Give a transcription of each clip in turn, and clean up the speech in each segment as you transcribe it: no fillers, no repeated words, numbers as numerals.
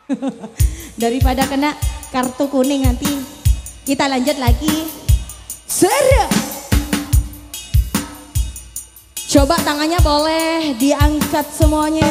Daripada kena kartu kuning nanti. Kita lanjut lagi. Seru. Coba tangannya boleh diangkat semuanya.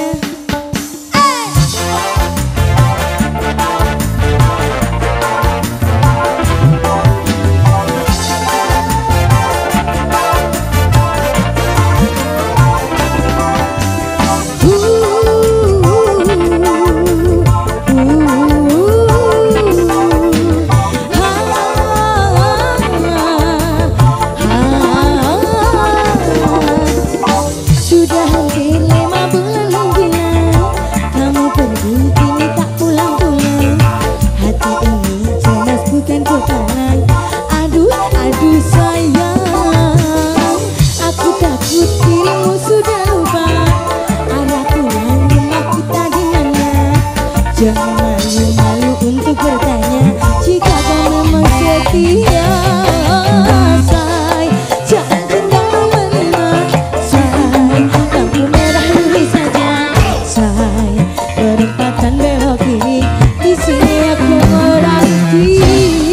Jangan malu-malu untuk bertanya jika kau memang setia. Say, jangan tinggal menerima. Say, lampu merah lurus saja. Say, perempatan belok kiri. Di sini aku berhenti.